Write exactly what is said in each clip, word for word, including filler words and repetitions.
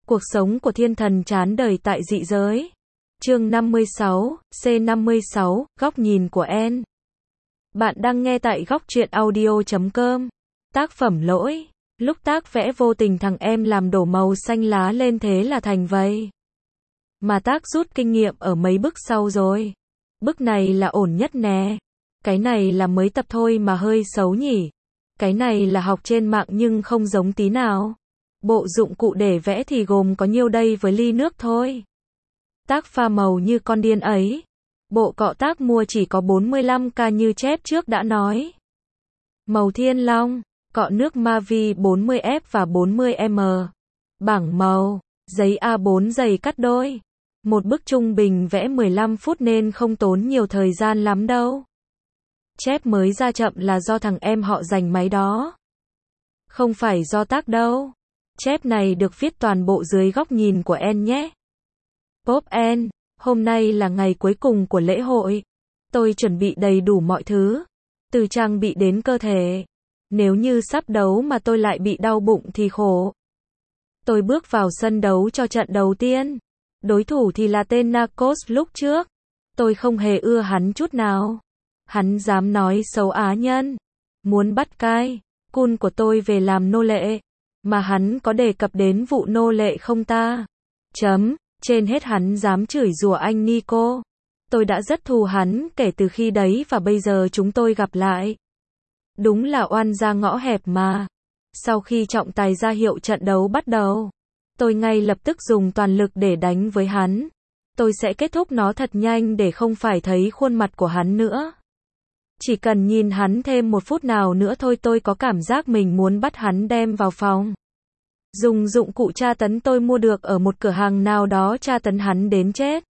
Cuộc sống của thiên thần chán đời tại dị giới. Chương năm mươi sáu, C năm mươi sáu, góc nhìn của En. Bạn đang nghe tại góc truyện audio chấm com. Tác phẩm lỗi. Lúc tác vẽ vô tình thằng em làm đổ màu xanh lá lên thế là thành vậy. Mà tác rút kinh nghiệm ở mấy bức sau rồi. Bức này là ổn nhất nè. Cái này là mới tập thôi mà hơi xấu nhỉ. Cái này là học trên mạng nhưng không giống tí nào. Bộ dụng cụ để vẽ thì gồm có nhiêu đây với ly nước thôi. Tác pha màu như con điên ấy. Bộ cọ tác mua chỉ có bốn mươi lăm k như chép trước đã nói. Màu thiên long, cọ nước Mavi bốn mươi F và bốn mươi M. Bảng màu, giấy A bốn dày cắt đôi. Một bức trung bình vẽ mười lăm phút nên không tốn nhiều thời gian lắm đâu. Chép mới ra chậm là do thằng em họ giành máy đó. Không phải do tác đâu. Chép này được viết toàn bộ dưới góc nhìn của En nhé. Pop En, hôm nay là ngày cuối cùng của lễ hội. Tôi chuẩn bị đầy đủ mọi thứ. Từ trang bị đến cơ thể. Nếu như sắp đấu mà tôi lại bị đau bụng thì khổ. Tôi bước vào sân đấu cho trận đầu tiên. Đối thủ thì là tên Narcos lúc trước. Tôi không hề ưa hắn chút nào. Hắn dám nói xấu Á nhân. Muốn bắt cai, cun của tôi về làm nô lệ. Mà hắn có đề cập đến vụ nô lệ không ta? Chấm, trên hết hắn dám chửi rủa anh Nico. Tôi đã rất thù hắn kể từ khi đấy và bây giờ chúng tôi gặp lại. Đúng là oan ra ngõ hẹp mà. Sau khi trọng tài ra hiệu trận đấu bắt đầu, tôi ngay lập tức dùng toàn lực để đánh với hắn. Tôi sẽ kết thúc nó thật nhanh để không phải thấy khuôn mặt của hắn nữa. Chỉ cần nhìn hắn thêm một phút nào nữa thôi tôi có cảm giác mình muốn bắt hắn đem vào phòng. Dùng dụng cụ tra tấn tôi mua được ở một cửa hàng nào đó tra tấn hắn đến chết.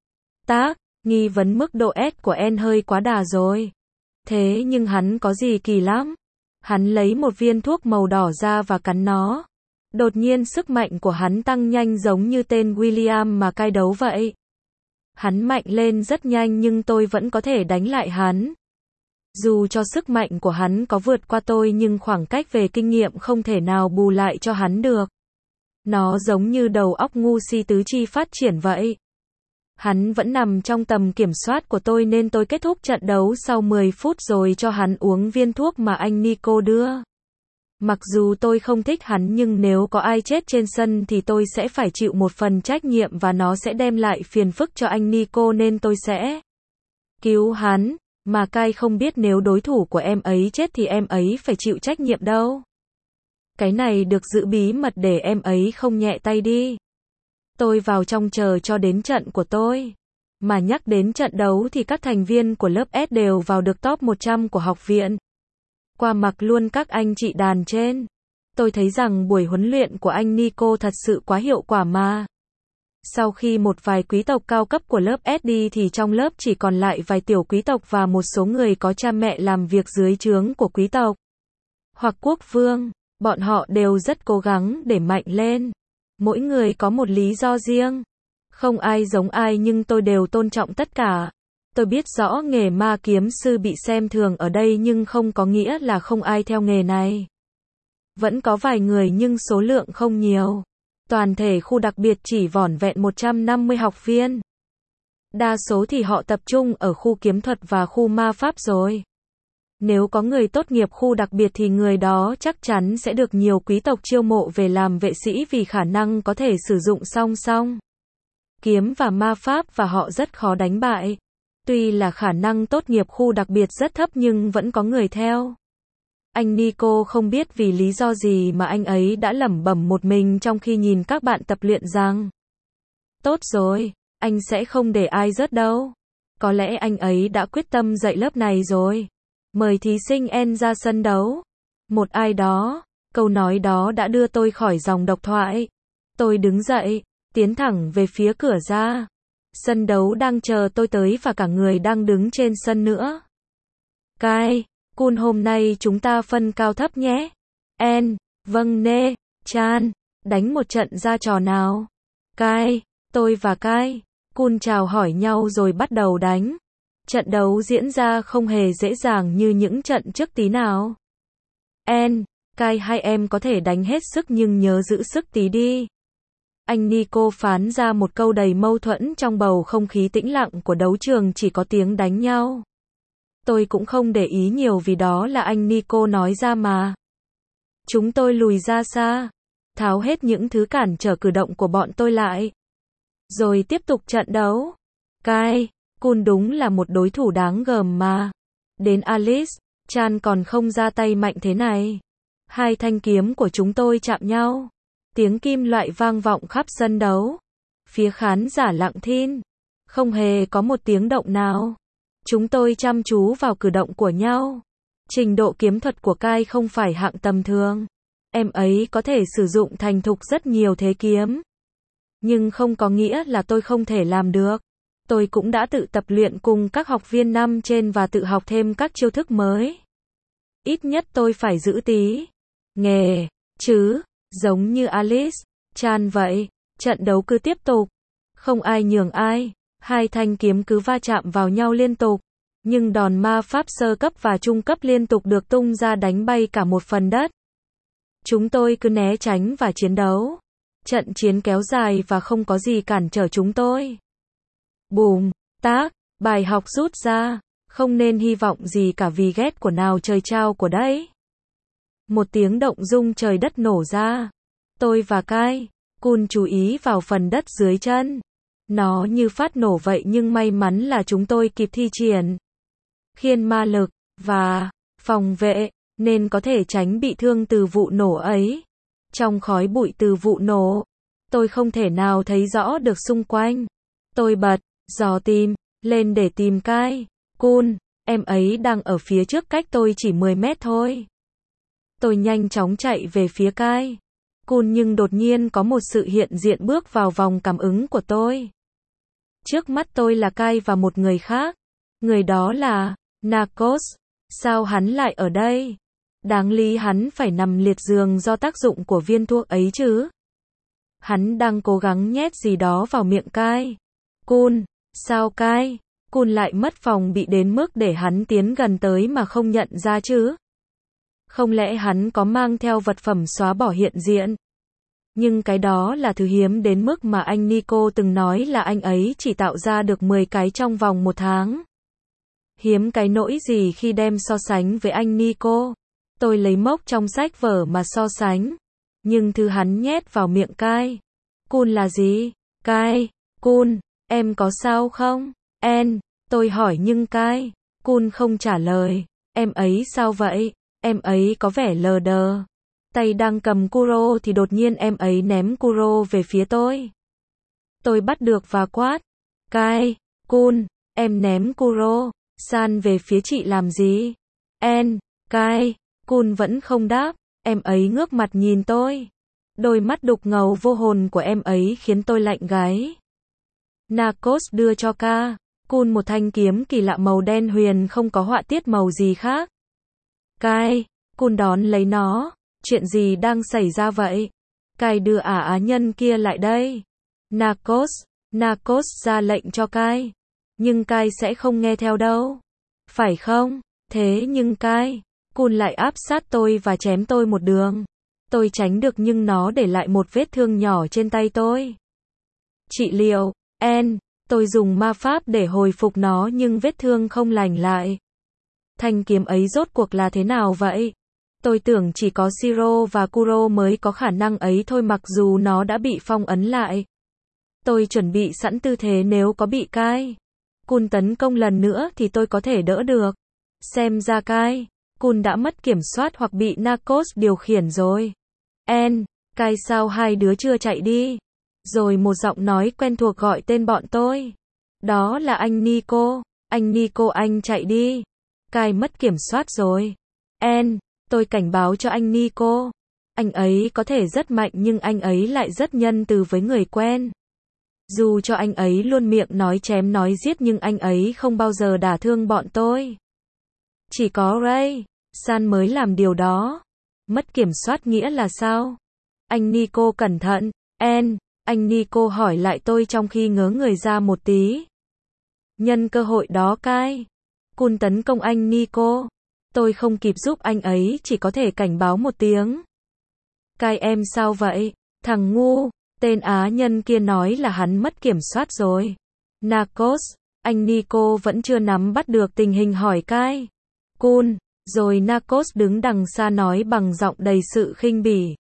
Tác, nghi vấn mức độ S của En hơi quá đà rồi. Thế nhưng hắn có gì kỳ lắm. Hắn lấy một viên thuốc màu đỏ ra và cắn nó. Đột nhiên sức mạnh của hắn tăng nhanh giống như tên William mà cai đấu vậy. Hắn mạnh lên rất nhanh nhưng tôi vẫn có thể đánh lại hắn. Dù cho sức mạnh của hắn có vượt qua tôi nhưng khoảng cách về kinh nghiệm không thể nào bù lại cho hắn được. Nó giống như đầu óc ngu si tứ chi phát triển vậy. Hắn vẫn nằm trong tầm kiểm soát của tôi nên tôi kết thúc trận đấu sau mười phút rồi cho hắn uống viên thuốc mà anh Nico đưa. Mặc dù tôi không thích hắn nhưng nếu có ai chết trên sân thì tôi sẽ phải chịu một phần trách nhiệm và nó sẽ đem lại phiền phức cho anh Nico nên tôi sẽ cứu hắn. Mà cai không biết nếu đối thủ của em ấy chết thì em ấy phải chịu trách nhiệm đâu. Cái này được giữ bí mật để em ấy không nhẹ tay đi. Tôi vào trong chờ cho đến trận của tôi. Mà nhắc đến trận đấu thì các thành viên của lớp S đều vào được top một trăm của học viện. Qua mặc luôn các anh chị đàn trên. Tôi thấy rằng buổi huấn luyện của anh Nico thật sự quá hiệu quả mà. Sau khi một vài quý tộc cao cấp của lớp S đi thì trong lớp chỉ còn lại vài tiểu quý tộc và một số người có cha mẹ làm việc dưới trướng của quý tộc. Hoặc quốc vương, bọn họ đều rất cố gắng để mạnh lên. Mỗi người có một lý do riêng. Không ai giống ai nhưng tôi đều tôn trọng tất cả. Tôi biết rõ nghề ma kiếm sư bị xem thường ở đây nhưng không có nghĩa là không ai theo nghề này. Vẫn có vài người nhưng số lượng không nhiều. Toàn thể khu đặc biệt chỉ vỏn vẹn một trăm năm mươi học viên. Đa số thì họ tập trung ở khu kiếm thuật và khu ma pháp rồi. Nếu có người tốt nghiệp khu đặc biệt thì người đó chắc chắn sẽ được nhiều quý tộc chiêu mộ về làm vệ sĩ vì khả năng có thể sử dụng song song kiếm và ma pháp và họ rất khó đánh bại. Tuy là khả năng tốt nghiệp khu đặc biệt rất thấp nhưng vẫn có người theo. Anh Nico không biết vì lý do gì mà anh ấy đã lẩm bẩm một mình trong khi nhìn các bạn tập luyện rằng tốt rồi, anh sẽ không để ai rớt đâu. Có lẽ anh ấy đã quyết tâm dạy lớp này rồi. Mời thí sinh En ra sân đấu. Một ai đó, câu nói đó đã đưa tôi khỏi dòng độc thoại. Tôi đứng dậy, tiến thẳng về phía cửa ra. Sân đấu đang chờ tôi tới và cả người đang đứng trên sân nữa. Cai, cun hôm nay chúng ta phân cao thấp nhé. En, vâng nê, chan, đánh một trận ra trò nào. Cai, tôi và Cai, cun chào hỏi nhau rồi bắt đầu đánh. Trận đấu diễn ra không hề dễ dàng như những trận trước tí nào. En, Cai hai em có thể đánh hết sức nhưng nhớ giữ sức tí đi. Anh Nico phán ra một câu đầy mâu thuẫn trong bầu không khí tĩnh lặng của đấu trường chỉ có tiếng đánh nhau. Tôi cũng không để ý nhiều vì đó là anh Nico nói ra mà. Chúng tôi lùi ra xa, tháo hết những thứ cản trở cử động của bọn tôi lại. Rồi tiếp tục trận đấu. Kai, Kun đúng là một đối thủ đáng gờm mà. Đến Alice, Chan còn không ra tay mạnh thế này. Hai thanh kiếm của chúng tôi chạm nhau. Tiếng kim loại vang vọng khắp sân đấu. Phía khán giả lặng thinh. Không hề có một tiếng động nào. Chúng tôi chăm chú vào cử động của nhau. Trình độ kiếm thuật của Kai không phải hạng tầm thường. Em ấy có thể sử dụng thành thục rất nhiều thế kiếm. Nhưng không có nghĩa là tôi không thể làm được. Tôi cũng đã tự tập luyện cùng các học viên năm trên và tự học thêm các chiêu thức mới. Ít nhất tôi phải giữ tí nghề, chứ, giống như Alice, Chan vậy. Trận đấu cứ tiếp tục. Không ai nhường ai. Hai thanh kiếm cứ va chạm vào nhau liên tục. Nhưng đòn ma pháp sơ cấp và trung cấp liên tục được tung ra đánh bay cả một phần đất. Chúng tôi cứ né tránh và chiến đấu. Trận chiến kéo dài và không có gì cản trở chúng tôi. Bùm, tác, bài học rút ra, không nên hy vọng gì cả vì ghét của nào trời trao của đấy. Một tiếng động rung trời đất nổ ra. Tôi và Kai, Kun chú ý vào phần đất dưới chân. Nó như phát nổ vậy nhưng may mắn là chúng tôi kịp thi triển khiên ma lực và phòng vệ, nên có thể tránh bị thương từ vụ nổ ấy. Trong khói bụi từ vụ nổ, tôi không thể nào thấy rõ được xung quanh. Tôi bật dò tìm lên để tìm Kai. Kun, em ấy đang ở phía trước cách tôi chỉ mười mét thôi. Tôi nhanh chóng chạy về phía Kai. Kun nhưng đột nhiên có một sự hiện diện bước vào vòng cảm ứng của tôi. Trước mắt tôi là Kai và một người khác. Người đó là Narcos. Sao hắn lại ở đây? Đáng lý hắn phải nằm liệt giường do tác dụng của viên thuốc ấy chứ. Hắn đang cố gắng nhét gì đó vào miệng Kai. Kun, sao Kai? Kun lại mất phòng bị đến mức để hắn tiến gần tới mà không nhận ra chứ? Không lẽ hắn có mang theo vật phẩm xóa bỏ hiện diện? Nhưng cái đó là thứ hiếm đến mức mà anh Nico từng nói là anh ấy chỉ tạo ra được mười cái trong vòng một tháng. Hiếm cái nỗi gì khi đem so sánh với anh Nico. Tôi lấy mốc trong sách vở mà so sánh. Nhưng thứ hắn nhét vào miệng Kai. Kun là gì? Kai, Kun, em có sao không? En, tôi hỏi nhưng Kai. Kun không trả lời. Em ấy sao vậy? Em ấy có vẻ lờ đờ. Tay đang cầm Kuro thì đột nhiên em ấy ném Kuro về phía tôi. Tôi bắt được và quát. Kai, Kun, em ném Kuro san về phía chị làm gì? En, Kai, Kun vẫn không đáp. Em ấy ngước mặt nhìn tôi. Đôi mắt đục ngầu vô hồn của em ấy khiến tôi lạnh gáy. Narcos đưa cho Ka, Kun một thanh kiếm kỳ lạ màu đen huyền không có họa tiết màu gì khác. Kai, Kun đón lấy nó. Chuyện gì đang xảy ra vậy? Kai đưa ả á nhân kia lại đây. Narcos, Narcos ra lệnh cho Kai. Nhưng Kai sẽ không nghe theo đâu. Phải không? Thế nhưng Kai, Kun lại áp sát tôi và chém tôi một đường. Tôi tránh được nhưng nó để lại một vết thương nhỏ trên tay tôi. Trị liệu, En, tôi dùng ma pháp để hồi phục nó nhưng vết thương không lành lại. Thanh kiếm ấy rốt cuộc là thế nào vậy? Tôi tưởng chỉ có Shiro và Kuro mới có khả năng ấy thôi mặc dù nó đã bị phong ấn lại. Tôi chuẩn bị sẵn tư thế nếu có bị Kai, Kun tấn công lần nữa thì tôi có thể đỡ được. Xem ra Kai, Kun đã mất kiểm soát hoặc bị Narcos điều khiển rồi. En, Kai sao hai đứa chưa chạy đi? Rồi một giọng nói quen thuộc gọi tên bọn tôi. Đó là anh Nico. Anh Nico anh chạy đi. Kai mất kiểm soát rồi. En, tôi cảnh báo cho anh Nico. Anh ấy có thể rất mạnh nhưng anh ấy lại rất nhân từ với người quen. Dù cho anh ấy luôn miệng nói chém nói giết nhưng anh ấy không bao giờ đả thương bọn tôi. Chỉ có Ray San mới làm điều đó. Mất kiểm soát nghĩa là sao? Anh Nico cẩn thận. En, anh Nico hỏi lại tôi trong khi ngớ người ra một tí. Nhân cơ hội đó Kai, Kun tấn công anh Nico. Tôi không kịp giúp anh ấy chỉ có thể cảnh báo một tiếng. Kai em sao vậy? Thằng ngu, Tên Á nhân kia nói là hắn mất kiểm soát rồi. Narcos, anh Nico vẫn chưa nắm bắt được tình hình hỏi cai. Cool, rồi Narcos đứng đằng xa nói bằng giọng đầy sự khinh bỉ.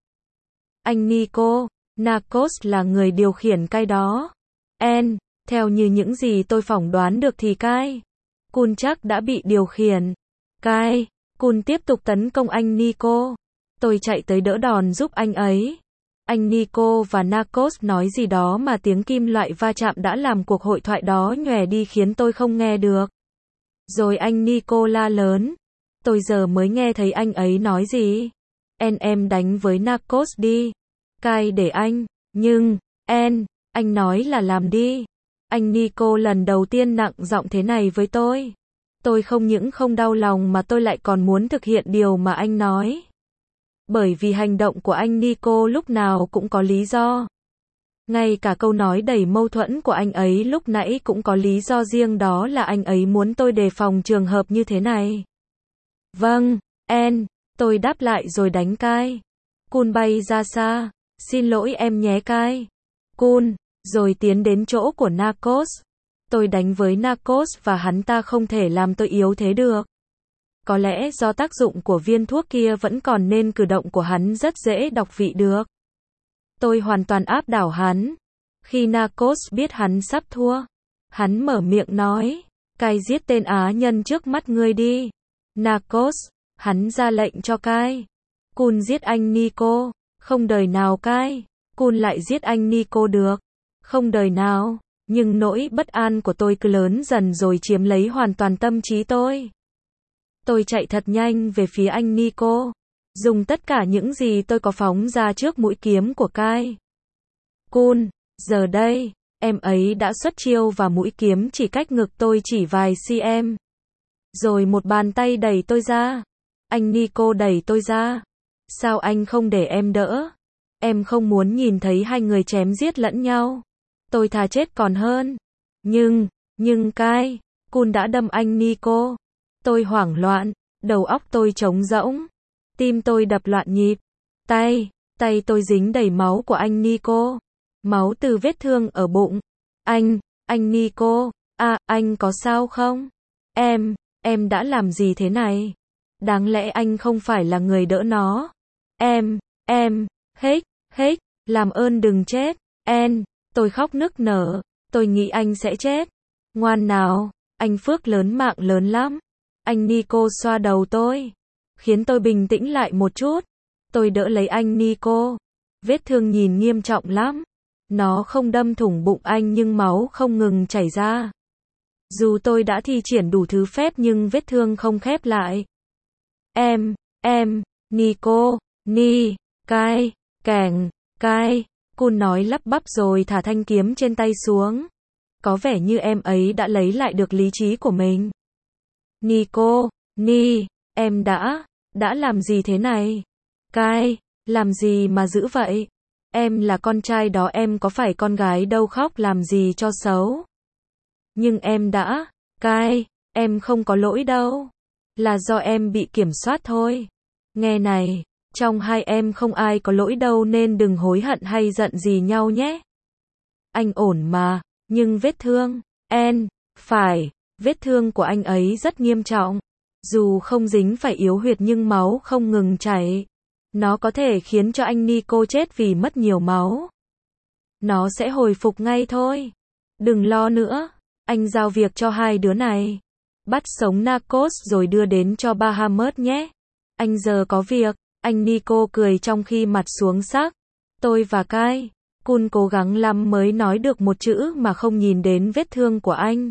Anh Nico, Narcos là người điều khiển cai đó. En, theo như những gì tôi phỏng đoán được thì cai. Cool chắc đã bị điều khiển. Cai, Cool tiếp tục tấn công anh Nico. Tôi chạy tới đỡ đòn giúp anh ấy. Anh Nico và Narcos nói gì đó mà tiếng kim loại va chạm đã làm cuộc hội thoại đó nhòe đi khiến tôi không nghe được. Rồi anh Nico la lớn. Tôi giờ mới nghe thấy anh ấy nói gì. En em đánh với Narcos đi. Cai để anh. Nhưng, En, anh nói là làm đi. Anh Nico lần đầu tiên nặng giọng thế này với tôi. Tôi không những không đau lòng mà tôi lại còn muốn thực hiện điều mà anh nói. Bởi vì hành động của anh Nico lúc nào cũng có lý do. Ngay cả câu nói đầy mâu thuẫn của anh ấy lúc nãy cũng có lý do riêng, đó là anh ấy muốn tôi đề phòng trường hợp như thế này. Vâng, En, tôi đáp lại rồi đánh cai. Cool bay ra xa. Xin lỗi em nhé cai. Cool, rồi tiến đến chỗ của Narcos. Tôi đánh với Narcos và hắn ta không thể làm tôi yếu thế được. Có lẽ do tác dụng của viên thuốc kia vẫn còn nên cử động của hắn rất dễ đọc vị được. Tôi hoàn toàn áp đảo hắn. Khi Narcos biết hắn sắp thua, hắn mở miệng nói, cai giết tên Á nhân trước mắt ngươi đi. Narcos, hắn ra lệnh cho cai. Cool giết anh Nico. Không đời nào cai. Cool lại giết anh Nico được. Không đời nào. Nhưng nỗi bất an của tôi cứ lớn dần rồi chiếm lấy hoàn toàn tâm trí tôi. Tôi chạy thật nhanh về phía anh Nico. Dùng tất cả những gì tôi có phóng ra trước mũi kiếm của cai. Cool, giờ đây, em ấy đã xuất chiêu và mũi kiếm chỉ cách ngực tôi chỉ vài cm. Rồi một bàn tay đẩy tôi ra. Anh Nico đẩy tôi ra. Sao anh không để em đỡ? Em không muốn nhìn thấy hai người chém giết lẫn nhau. Tôi thà chết còn hơn. Nhưng, nhưng cai, Cool đã đâm anh Nico. Tôi hoảng loạn, đầu óc tôi trống rỗng. Tim tôi đập loạn nhịp. Tay, tay tôi dính đầy máu của anh Nico. Máu từ vết thương ở bụng. Anh, anh Nico, à, anh có sao không? Em, em đã làm gì thế này? Đáng lẽ anh không phải là người đỡ nó. Em, em, hết, hết, làm ơn đừng chết. En, tôi khóc nức nở. Tôi nghĩ anh sẽ chết. Ngoan nào, anh phước lớn mạng lớn lắm. Anh Nico xoa đầu tôi, khiến tôi bình tĩnh lại một chút. Tôi đỡ lấy anh Nico. Vết thương nhìn nghiêm trọng lắm. Nó không đâm thủng bụng anh nhưng máu không ngừng chảy ra. Dù tôi đã thi triển đủ thứ phép nhưng vết thương không khép lại. Em, em, Nico, Ni, cai, kèng, cai. Cool nói lắp bắp rồi thả thanh kiếm trên tay xuống. Có vẻ như em ấy đã lấy lại được lý trí của mình. Nico, Ni, em đã, đã làm gì thế này? Cai, làm gì mà dữ vậy? Em là con trai đó, em có phải con gái đâu, khóc làm gì cho xấu. Nhưng em đã, cai, em không có lỗi đâu. Là do em bị kiểm soát thôi. Nghe này, trong hai em không ai có lỗi đâu nên đừng hối hận hay giận gì nhau nhé. Anh ổn mà, nhưng vết thương, En, phải, vết thương của anh ấy rất nghiêm trọng. Dù không dính phải yếu huyệt nhưng máu không ngừng chảy. Nó có thể khiến cho anh Nico chết vì mất nhiều máu. Nó sẽ hồi phục ngay thôi. Đừng lo nữa, anh giao việc cho hai đứa này. Bắt sống Narcos rồi đưa đến cho Bahamas nhé. Anh giờ có việc. Anh Nico cười trong khi mặt xuống sắc. Tôi và cai, Cool cố gắng lắm mới nói được một chữ mà không nhìn đến vết thương của anh.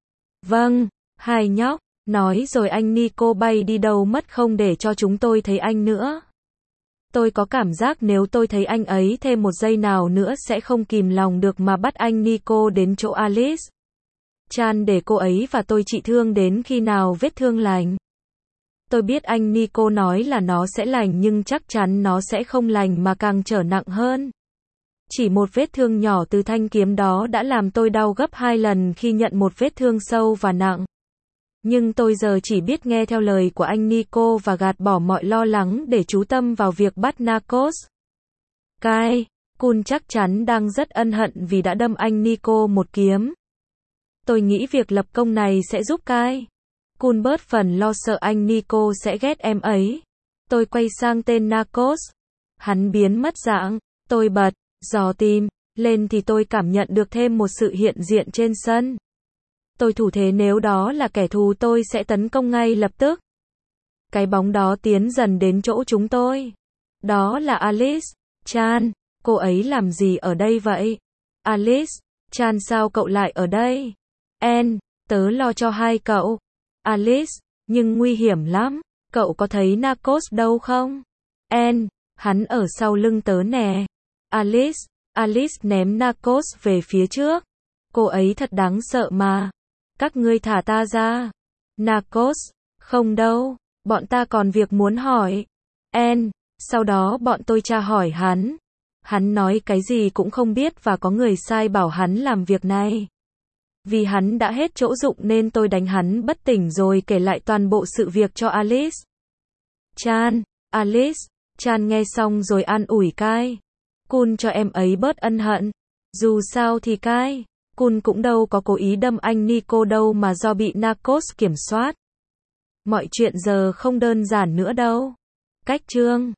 Vâng, hai nhóc, nói rồi anh Nico bay đi đâu mất không để cho chúng tôi thấy anh nữa. Tôi có cảm giác nếu tôi thấy anh ấy thêm một giây nào nữa sẽ không kìm lòng được mà bắt anh Nico đến chỗ Alice Chan để cô ấy và tôi trị thương đến khi nào vết thương lành. Tôi biết anh Nico nói là nó sẽ lành nhưng chắc chắn nó sẽ không lành mà càng trở nặng hơn. Chỉ một vết thương nhỏ từ thanh kiếm đó đã làm tôi đau gấp hai lần khi nhận một vết thương sâu và nặng. Nhưng tôi giờ chỉ biết nghe theo lời của anh Nico và gạt bỏ mọi lo lắng để chú tâm vào việc bắt Narcos. Cai, Kun chắc chắn đang rất ân hận vì đã đâm anh Nico một kiếm. Tôi nghĩ việc lập công này sẽ giúp Kai. Kun bớt phần lo sợ anh Nico sẽ ghét em ấy. Tôi quay sang tên Narcos. Hắn biến mất dạng. Tôi bật, dò tìm, lên thì tôi cảm nhận được thêm một sự hiện diện trên sân. Tôi thủ thế nếu đó là kẻ thù tôi sẽ tấn công ngay lập tức. Cái bóng đó tiến dần đến chỗ chúng tôi. Đó là Alice. Chan, cô ấy làm gì ở đây vậy? Alice, Chan sao cậu lại ở đây? En, tớ lo cho hai cậu. Alice, nhưng nguy hiểm lắm. Cậu có thấy Narcos đâu không? En, hắn ở sau lưng tớ nè. Alice, Alice ném Narcos về phía trước. Cô ấy thật đáng sợ mà. Các ngươi thả ta ra. Narcos, không đâu, bọn ta còn việc muốn hỏi. En, sau đó bọn tôi tra hỏi hắn. Hắn nói cái gì cũng không biết và có người sai bảo hắn làm việc này. Vì hắn đã hết chỗ dụng nên tôi đánh hắn bất tỉnh rồi kể lại toàn bộ sự việc cho Alice. Chan, Alice, Chan nghe xong rồi an ủi Kai. Kun cho em ấy bớt ân hận. Dù sao thì Kai, Kun cũng đâu có cố ý đâm anh Nico đâu mà do bị Narcos kiểm soát. Mọi chuyện giờ không đơn giản nữa đâu. Cách chương